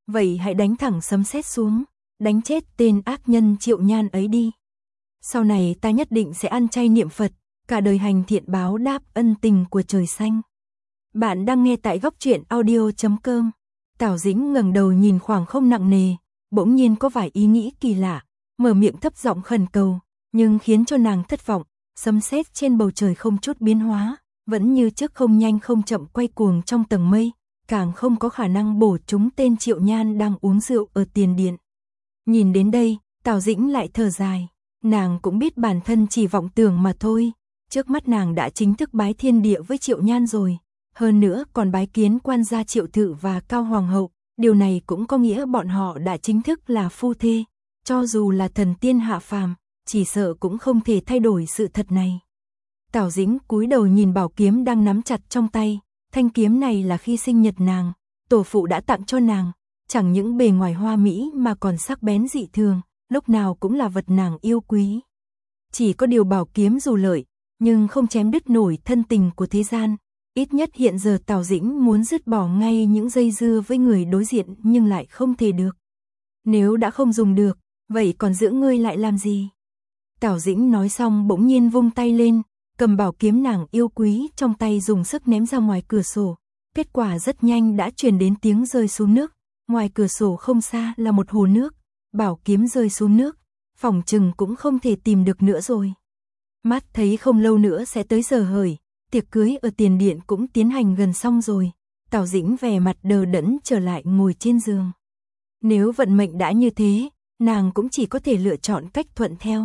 vậy hãy đánh thẳng sấm sét xuống, đánh chết tên ác nhân Triệu Nhan ấy đi. Sau này ta nhất định sẽ ăn chay niệm Phật, cả đời hành thiện báo đáp ân tình của trời xanh. Bạn đang nghe tại góc truyện audio.com. Tào Dĩnh ngẩng đầu nhìn khoảng không nặng nề, bỗng nhiên có vài ý nghĩ kỳ lạ, mở miệng thấp giọng khẩn cầu, nhưng khiến cho nàng thất vọng, sấm sét trên bầu trời không chút biến hóa, vẫn như trước không nhanh không chậm quay cuồng trong tầng mây, càng không có khả năng bổ trúng tên Triệu Nhan đang uống rượu ở tiền điện. Nhìn đến đây, Tào Dĩnh lại thở dài, nàng cũng biết bản thân chỉ vọng tưởng mà thôi, trước mắt nàng đã chính thức bái thiên địa với Triệu Nhan rồi, hơn nữa còn bái kiến quan gia Triệu Thự và Cao Hoàng hậu, điều này cũng có nghĩa bọn họ đã chính thức là phu thê, cho dù là thần tiên hạ phàm, chỉ sợ cũng không thể thay đổi sự thật này. Tào Dĩnh cúi đầu nhìn bảo kiếm đang nắm chặt trong tay, thanh kiếm này là khi sinh nhật nàng, tổ phụ đã tặng cho nàng, chẳng những bề ngoài hoa mỹ mà còn sắc bén dị thường, lúc nào cũng là vật nàng yêu quý. Chỉ có điều bảo kiếm dù lợi, nhưng không chém đứt nổi thân tình của thế gian, ít nhất hiện giờ Tào Dĩnh muốn dứt bỏ ngay những dây dưa với người đối diện nhưng lại không thể được. Nếu đã không dùng được, vậy còn giữ ngươi lại làm gì? Tào Dĩnh nói xong bỗng nhiên vung tay lên, cầm bảo kiếm nàng yêu quý trong tay dùng sức ném ra ngoài cửa sổ. Kết quả rất nhanh đã truyền đến tiếng rơi xuống nước, ngoài cửa sổ không xa là một hồ nước, bảo kiếm rơi xuống nước, phỏng chừng cũng không thể tìm được nữa rồi. Mắt thấy không lâu nữa sẽ tới giờ hởi, tiệc cưới ở tiền điện cũng tiến hành gần xong rồi, Tào Dĩnh vẻ mặt đờ đẫn trở lại ngồi trên giường. Nếu vận mệnh đã như thế, nàng cũng chỉ có thể lựa chọn cách thuận theo.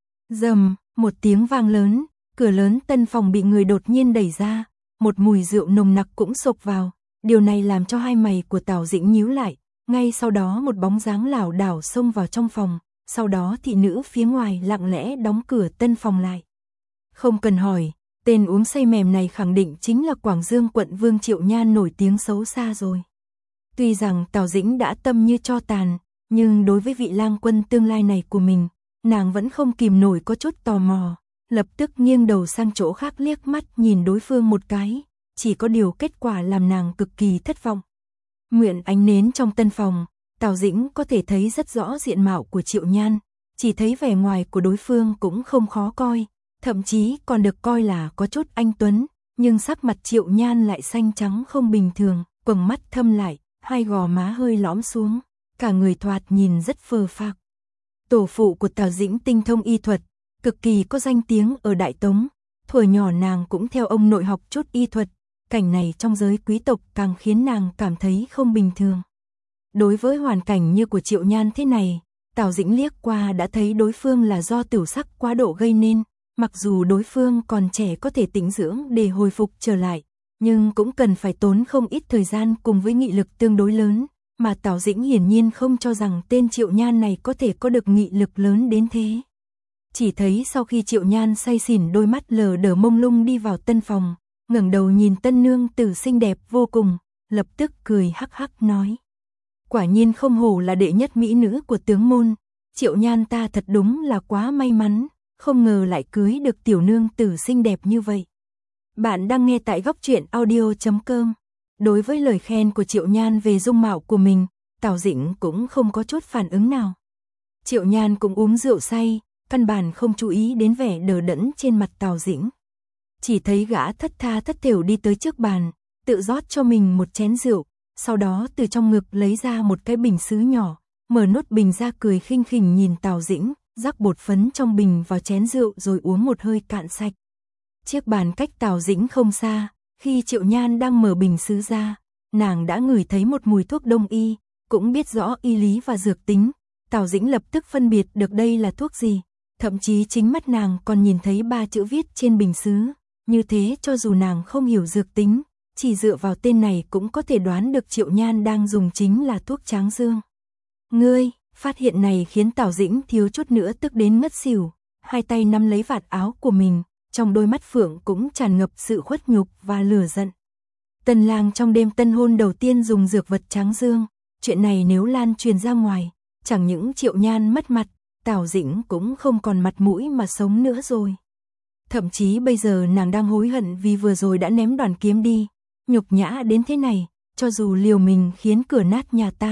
Rầm, một tiếng vang lớn, cửa lớn tân phòng bị người đột nhiên đẩy ra, một mùi rượu nồng nặc cũng xộc vào, điều này làm cho hai mày của Tào Dĩnh nhíu lại, ngay sau đó một bóng dáng lảo đảo xông vào trong phòng, sau đó thị nữ phía ngoài lặng lẽ đóng cửa tân phòng lại. Không cần hỏi, tên uống say mềm này khẳng định chính là Quảng Dương quận vương Triệu Nhan nổi tiếng xấu xa rồi. Tuy rằng Tào Dĩnh đã tâm như tro tàn, nhưng đối với vị lang quân tương lai này của mình, nàng vẫn không kìm nổi có chút tò mò, lập tức nghiêng đầu sang chỗ khác liếc mắt nhìn đối phương một cái, chỉ có điều kết quả làm nàng cực kỳ thất vọng. Mượn ánh nến trong tân phòng, Tào Dĩnh có thể thấy rất rõ diện mạo của Triệu Nhan, chỉ thấy vẻ ngoài của đối phương cũng không khó coi, thậm chí còn được coi là có chút anh tuấn, nhưng sắc mặt Triệu Nhan lại xanh trắng không bình thường, quầng mắt thâm lại, hai gò má hơi lõm xuống, cả người thoạt nhìn rất phờ phạc. Tổ phụ của Tào Dĩnh tinh thông y thuật, cực kỳ có danh tiếng ở Đại Tống, thuở nhỏ nàng cũng theo ông nội học chút y thuật, cảnh này trong giới quý tộc càng khiến nàng cảm thấy không bình thường. Đối với hoàn cảnh như của Triệu Nhan thế này, Tào Dĩnh liếc qua đã thấy đối phương là do tửu sắc quá độ gây nên, mặc dù đối phương còn trẻ có thể tĩnh dưỡng để hồi phục trở lại, nhưng cũng cần phải tốn không ít thời gian cùng với nghị lực tương đối lớn, mà Tào Dĩnh hiển nhiên không cho rằng tên Triệu Nhan này có thể có được nghị lực lớn đến thế. Chỉ thấy sau khi Triệu Nhan say xỉn đôi mắt lờ đờ mông lung đi vào tân phòng, ngẩng đầu nhìn tân nương tử xinh đẹp vô cùng, lập tức cười hắc hắc nói: quả nhiên không hổ là đệ nhất mỹ nữ của tướng môn, Triệu Nhan ta thật đúng là quá may mắn, không ngờ lại cưới được tiểu nương tử xinh đẹp như vậy. Bạn đang nghe tại góc truyện audio.com. Đối với lời khen của Triệu Nhan về dung mạo của mình, Tào Dĩnh cũng không có chút phản ứng nào. Triệu Nhan cũng uống rượu say, căn bản không chú ý đến vẻ đờ đẫn trên mặt Tào Dĩnh. Chỉ thấy gã thất tha thất thểu đi tới trước bàn, tự rót cho mình một chén rượu, sau đó từ trong ngực lấy ra một cái bình sứ nhỏ, mở nốt bình ra cười khinh khỉnh nhìn Tào Dĩnh, rắc bột phấn trong bình vào chén rượu rồi uống một hơi cạn sạch. Chiếc bàn cách Tào Dĩnh không xa, khi Triệu Nhan đang mở bình sứ ra, nàng đã ngửi thấy một mùi thuốc đông y, cũng biết rõ y lý và dược tính. Tào Dĩnh lập tức phân biệt được đây là thuốc gì, thậm chí chính mắt nàng còn nhìn thấy 3 chữ viết trên bình sứ, như thế cho dù nàng không hiểu dược tính, chỉ dựa vào tên này cũng có thể đoán được Triệu Nhan đang dùng chính là thuốc tráng dương. Ngươi, phát hiện này khiến Tào Dĩnh thiếu chút nữa tức đến ngất xỉu, hai tay nắm lấy vạt áo của mình, trong đôi mắt phượng cũng tràn ngập sự khuất nhục và lửa giận. Tân lang trong đêm tân hôn đầu tiên dùng dược vật tráng dương, chuyện này nếu lan truyền ra ngoài, chẳng những Triệu Nhan mất mặt, Tào Dĩnh cũng không còn mặt mũi mà sống nữa rồi. Thậm chí bây giờ nàng đang hối hận vì vừa rồi đã ném đoàn kiếm đi, nhục nhã đến thế này, cho dù liều mình khiến cửa nát nhà tan,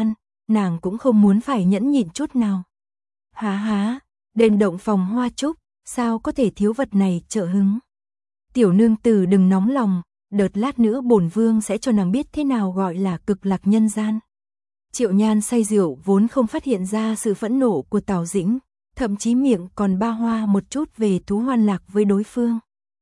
nàng cũng không muốn phải nhẫn nhịn chút nào. Há, đền động phòng hoa trúc, sao có thể thiếu vật này trợ hứng. Tiểu nương tử đừng nóng lòng, đợt lát nữa bổn vương sẽ cho nàng biết thế nào gọi là cực lạc nhân gian. Triệu Nhan say rượu vốn không phát hiện ra sự phẫn nộ của Tào Dĩnh, thậm chí miệng còn ba hoa một chút về thú hoan lạc với đối phương.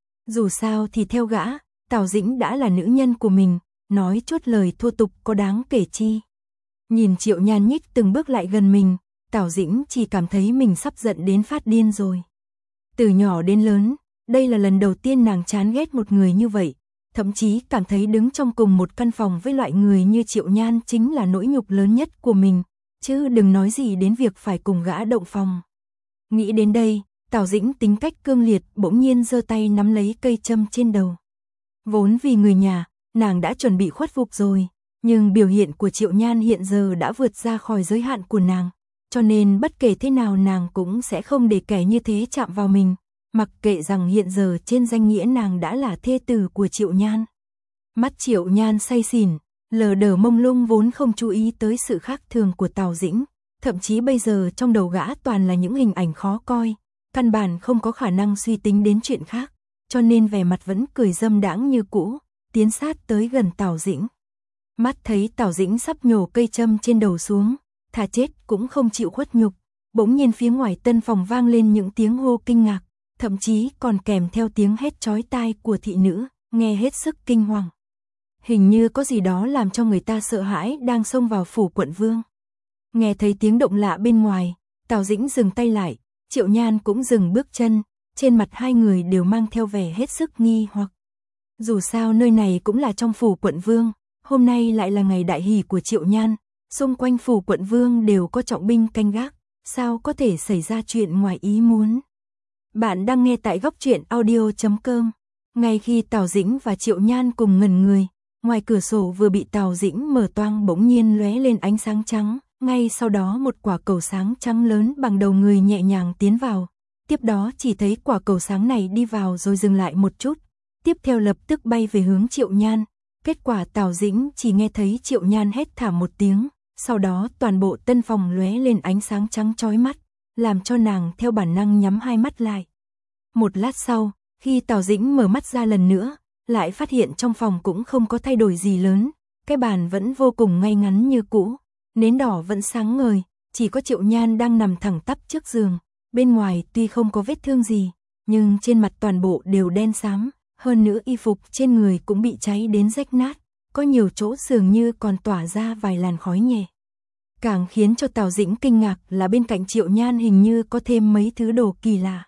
Dù sao thì theo gã, Tào Dĩnh đã là nữ nhân của mình, nói chút lời thô tục có đáng kể chi. Nhìn Triệu Nhan nhích từng bước lại gần mình, Tào Dĩnh chỉ cảm thấy mình sắp giận đến phát điên rồi. Từ nhỏ đến lớn, đây là lần đầu tiên nàng chán ghét một người như vậy, thậm chí cảm thấy đứng trong cùng một căn phòng với loại người như Triệu Nhan chính là nỗi nhục lớn nhất của mình, chứ đừng nói gì đến việc phải cùng gã động phòng. Nghĩ đến đây, Tào Dĩnh tính cách cương liệt bỗng nhiên giơ tay nắm lấy cây châm trên đầu. Vốn vì người nhà, nàng đã chuẩn bị khuất phục rồi, nhưng biểu hiện của Triệu Nhan hiện giờ đã vượt ra khỏi giới hạn của nàng, cho nên bất kể thế nào nàng cũng sẽ không để kẻ như thế chạm vào mình, mặc kệ rằng hiện giờ trên danh nghĩa nàng đã là thê tử của Triệu Nhan. Mắt Triệu Nhan say xỉn, lờ đờ mông lung vốn không chú ý tới sự khác thường của Tào Dĩnh, thậm chí bây giờ trong đầu gã toàn là những hình ảnh khó coi, căn bản không có khả năng suy tính đến chuyện khác, cho nên vẻ mặt vẫn cười dâm đãng như cũ, tiến sát tới gần Tào Dĩnh. Mắt thấy Tào Dĩnh sắp nhổ cây châm trên đầu xuống, thà chết cũng không chịu khuất nhục, bỗng nhiên phía ngoài tân phòng vang lên những tiếng hô kinh ngạc, thậm chí còn kèm theo tiếng hét chói tai của thị nữ, nghe hết sức kinh hoàng. Hình như có gì đó làm cho người ta sợ hãi đang xông vào phủ quận vương. Nghe thấy tiếng động lạ bên ngoài, Tào Dĩnh dừng tay lại, Triệu Nhan cũng dừng bước chân, trên mặt hai người đều mang theo vẻ hết sức nghi hoặc. Dù sao nơi này cũng là trong phủ quận vương, hôm nay lại là ngày đại hỷ của Triệu Nhan, xung quanh phủ quận vương đều có trọng binh canh gác, sao có thể xảy ra chuyện ngoài ý muốn. Bạn đang nghe tại góc truyện audio.com. Ngay khi Tào Dĩnh và Triệu Nhan cùng ngẩn người, ngoài cửa sổ vừa bị Tào Dĩnh mở toang bỗng nhiên lóe lên ánh sáng trắng, ngay sau đó một quả cầu sáng trắng lớn bằng đầu người nhẹ nhàng tiến vào. Tiếp đó chỉ thấy quả cầu sáng này đi vào rồi dừng lại một chút, tiếp theo lập tức bay về hướng Triệu Nhan. Kết quả Tào Dĩnh chỉ nghe thấy Triệu Nhan hét thảm một tiếng, sau đó toàn bộ tân phòng lóe lên ánh sáng trắng chói mắt, làm cho nàng theo bản năng nhắm hai mắt lại. Một lát sau, khi Tào Dĩnh mở mắt ra lần nữa, lại phát hiện trong phòng cũng không có thay đổi gì lớn, cái bàn vẫn vô cùng ngay ngắn như cũ, nến đỏ vẫn sáng ngời, chỉ có Triệu Nhan đang nằm thẳng tắp trước giường, bên ngoài tuy không có vết thương gì, nhưng trên mặt toàn bộ đều đen xám, hơn nữa y phục trên người cũng bị cháy đến rách nát, có nhiều chỗ dường như còn tỏa ra vài làn khói nhẹ. Càng khiến cho Tào Dĩnh kinh ngạc là bên cạnh Triệu Nhan hình như có thêm mấy thứ đồ kỳ lạ.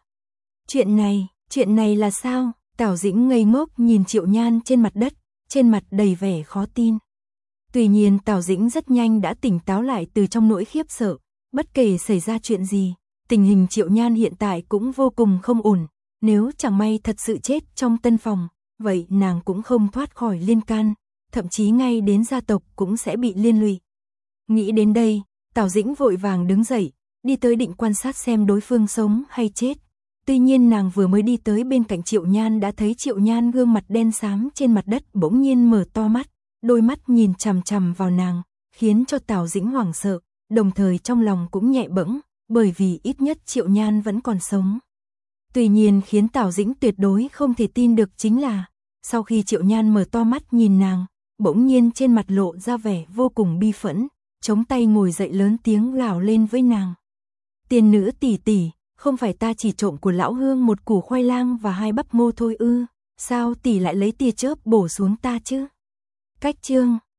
Chuyện này là sao? Tào Dĩnh ngây ngốc nhìn Triệu Nhan trên mặt đất, trên mặt đầy vẻ khó tin. Tuy nhiên Tào Dĩnh rất nhanh đã tỉnh táo lại từ trong nỗi khiếp sợ, bất kể xảy ra chuyện gì, tình hình Triệu Nhan hiện tại cũng vô cùng không ổn, nếu chẳng may thật sự chết trong tân phòng, vậy nàng cũng không thoát khỏi liên can, thậm chí ngay đến gia tộc cũng sẽ bị liên lụy. Nghĩ đến đây, Tào Dĩnh vội vàng đứng dậy, đi tới định quan sát xem đối phương sống hay chết. Tuy nhiên nàng vừa mới đi tới bên cạnh Triệu Nhan đã thấy Triệu Nhan gương mặt đen xám trên mặt đất bỗng nhiên mở to mắt, đôi mắt nhìn chằm chằm vào nàng, khiến cho Tào Dĩnh hoảng sợ, đồng thời trong lòng cũng nhẹ bẫng, bởi vì ít nhất Triệu Nhan vẫn còn sống. Tuy nhiên khiến Tào Dĩnh tuyệt đối không thể tin được chính là, sau khi Triệu Nhan mở to mắt nhìn nàng, bỗng nhiên trên mặt lộ ra vẻ vô cùng bi phẫn, chống tay ngồi dậy lớn tiếng gào lên với nàng. Tiên nữ tỷ tỷ, không phải ta chỉ trộm của lão Hương một củ khoai lang và 2 bắp ngô thôi ư, sao tỷ lại lấy tia chớp bổ xuống ta chứ? Cách chương